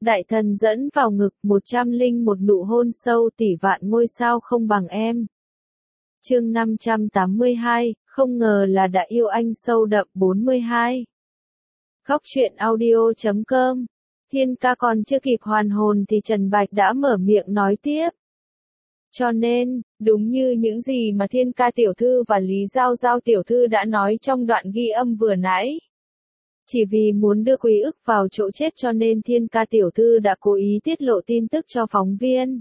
Đại thần dẫn vào ngực 101 nụ hôn sâu tỷ vạn ngôi sao không bằng em. Chương 582, không ngờ là đã yêu anh sâu đậm 42. Góc truyện audio.com. Thiên ca còn chưa kịp hoàn hồn thì Trần Bạch đã mở miệng nói tiếp. Cho nên, đúng như những gì mà Thiên ca tiểu thư và Lý Giao Giao tiểu thư đã nói trong đoạn ghi âm vừa nãy. Chỉ vì muốn đưa Quý Ức vào chỗ chết cho nên Thiên ca tiểu thư đã cố ý tiết lộ tin tức cho phóng viên.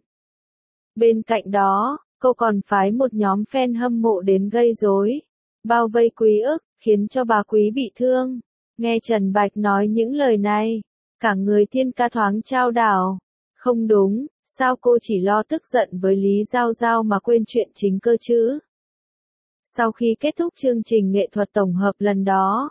Bên cạnh đó, cô còn phái một nhóm fan hâm mộ đến gây rối, bao vây Quý Ức, khiến cho bà Quý bị thương. Nghe Trần Bạch nói những lời này, cả người Thiên ca thoáng chao đảo. Không đúng, sao cô chỉ lo tức giận với Lý Giao Giao mà quên chuyện chính cơ chứ? Sau khi kết thúc chương trình nghệ thuật tổng hợp lần đó,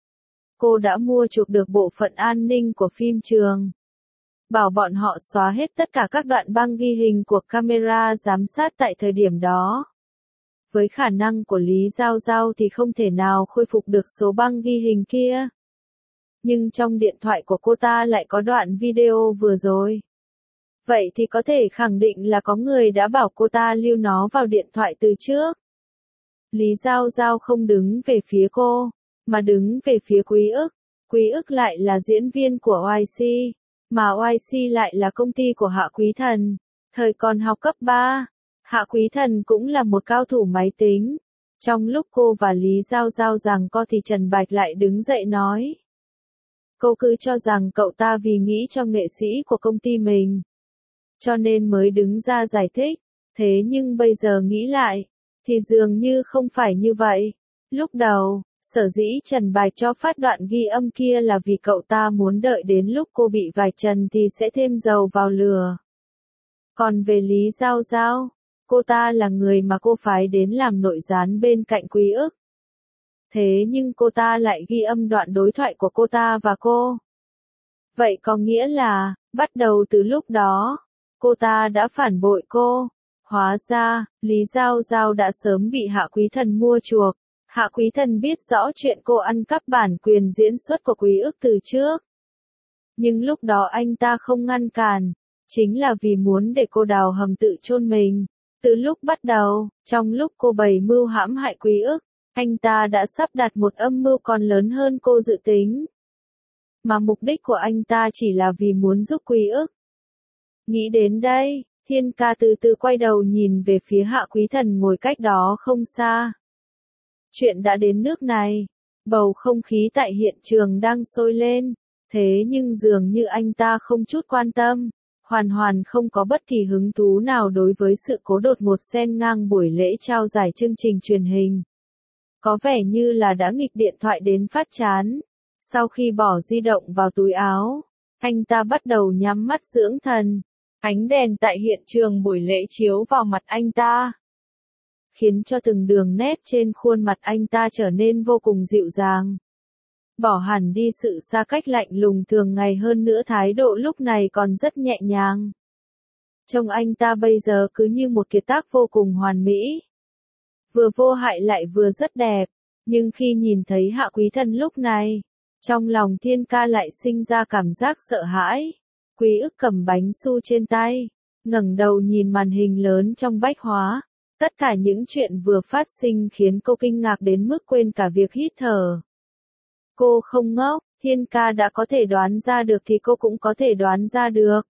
cô đã mua chuộc được bộ phận an ninh của phim trường. Bảo bọn họ xóa hết tất cả các đoạn băng ghi hình của camera giám sát tại thời điểm đó. Với khả năng của Lý Giao Giao thì không thể nào khôi phục được số băng ghi hình kia. Nhưng trong điện thoại của cô ta lại có đoạn video vừa rồi. Vậy thì có thể khẳng định là có người đã bảo cô ta lưu nó vào điện thoại từ trước. Lý Giao Giao không đứng về phía cô, mà đứng về phía Quý Ức. Quý Ức lại là diễn viên của YC, mà YC lại là công ty của Hạ Quý Thần. Thời còn học cấp 3, Hạ Quý Thần cũng là một cao thủ máy tính. Trong lúc cô và Lý Giao Giao giằng co thì Trần Bạch lại đứng dậy nói. Cô cứ cho rằng cậu ta vì nghĩ cho nghệ sĩ của công ty mình, cho nên mới đứng ra giải thích. Thế nhưng bây giờ nghĩ lại, thì dường như không phải như vậy. Lúc đầu, sở dĩ Trần Bạch cho phát đoạn ghi âm kia là vì cậu ta muốn đợi đến lúc cô bị vạch trần thì sẽ thêm dầu vào lửa. Còn về Lý Giao Giao, cô ta là người mà cô phái đến làm nội gián bên cạnh Quý Ức. Thế nhưng cô ta lại ghi âm đoạn đối thoại của cô ta và cô. Vậy có nghĩa là, bắt đầu từ lúc đó, cô ta đã phản bội cô. Hóa ra, Lý Giao Giao đã sớm bị Hạ Quý Thần mua chuộc. Hạ Quý Thần biết rõ chuyện cô ăn cắp bản quyền diễn xuất của Quý Ức từ trước. Nhưng lúc đó anh ta không ngăn cản, chính là vì muốn để cô đào hầm tự chôn mình. Từ lúc bắt đầu, trong lúc cô bày mưu hãm hại Quý Ức, anh ta đã sắp đặt một âm mưu còn lớn hơn cô dự tính. Mà mục đích của anh ta chỉ là vì muốn giúp Quý Ức. Nghĩ đến đây, Thiên ca từ từ quay đầu nhìn về phía Hạ Quý Thần ngồi cách đó không xa. Chuyện đã đến nước này, bầu không khí tại hiện trường đang sôi lên, thế nhưng dường như anh ta không chút quan tâm, hoàn không có bất kỳ hứng thú nào đối với sự cố đột ngột xen ngang buổi lễ trao giải chương trình truyền hình. Có vẻ như là đã nghịch điện thoại đến phát chán. Sau khi bỏ di động vào túi áo, anh ta bắt đầu nhắm mắt dưỡng thần. Ánh đèn tại hiện trường buổi lễ chiếu vào mặt anh ta, khiến cho từng đường nét trên khuôn mặt anh ta trở nên vô cùng dịu dàng. Bỏ hẳn đi sự xa cách lạnh lùng thường ngày, hơn nữa thái độ lúc này còn rất nhẹ nhàng. Trông anh ta bây giờ cứ như một kiệt tác vô cùng hoàn mỹ. Vừa vô hại lại vừa rất đẹp, nhưng khi nhìn thấy Hạ Quý Thần lúc này, trong lòng Thiên ca lại sinh ra cảm giác sợ hãi. Quý Ức cầm bánh su trên tay, ngẩng đầu nhìn màn hình lớn trong bách hóa. Tất cả những chuyện vừa phát sinh khiến cô kinh ngạc đến mức quên cả việc hít thở. Cô không ngốc, Thiên ca đã có thể đoán ra được thì cô cũng có thể đoán ra được.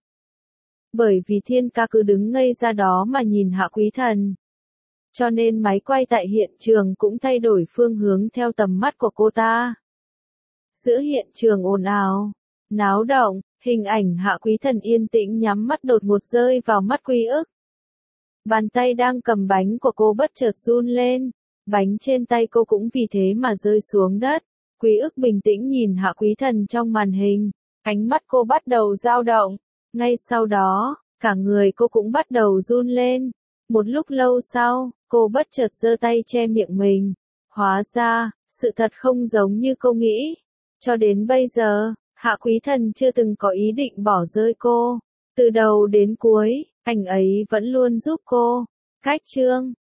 Bởi vì Thiên ca cứ đứng ngây ra đó mà nhìn Hạ Quý Thần. Cho nên máy quay tại hiện trường cũng thay đổi phương hướng theo tầm mắt của cô ta. Giữa hiện trường ồn ào, náo động, hình ảnh Hạ Quý Thần yên tĩnh nhắm mắt đột ngột rơi vào mắt Quý Ức. Bàn tay đang cầm bánh của cô bất chợt run lên, bánh trên tay cô cũng vì thế mà rơi xuống đất. Quý Ức bình tĩnh nhìn Hạ Quý Thần trong màn hình, ánh mắt cô bắt đầu dao động. Ngay sau đó, cả người cô cũng bắt đầu run lên. Một lúc lâu sau, cô bất chợt giơ tay che miệng mình. Hóa ra, sự thật không giống như cô nghĩ. Cho đến bây giờ, Hạ Quý Thần chưa từng có ý định bỏ rơi cô. Từ đầu đến cuối, anh ấy vẫn luôn giúp cô. Cách chương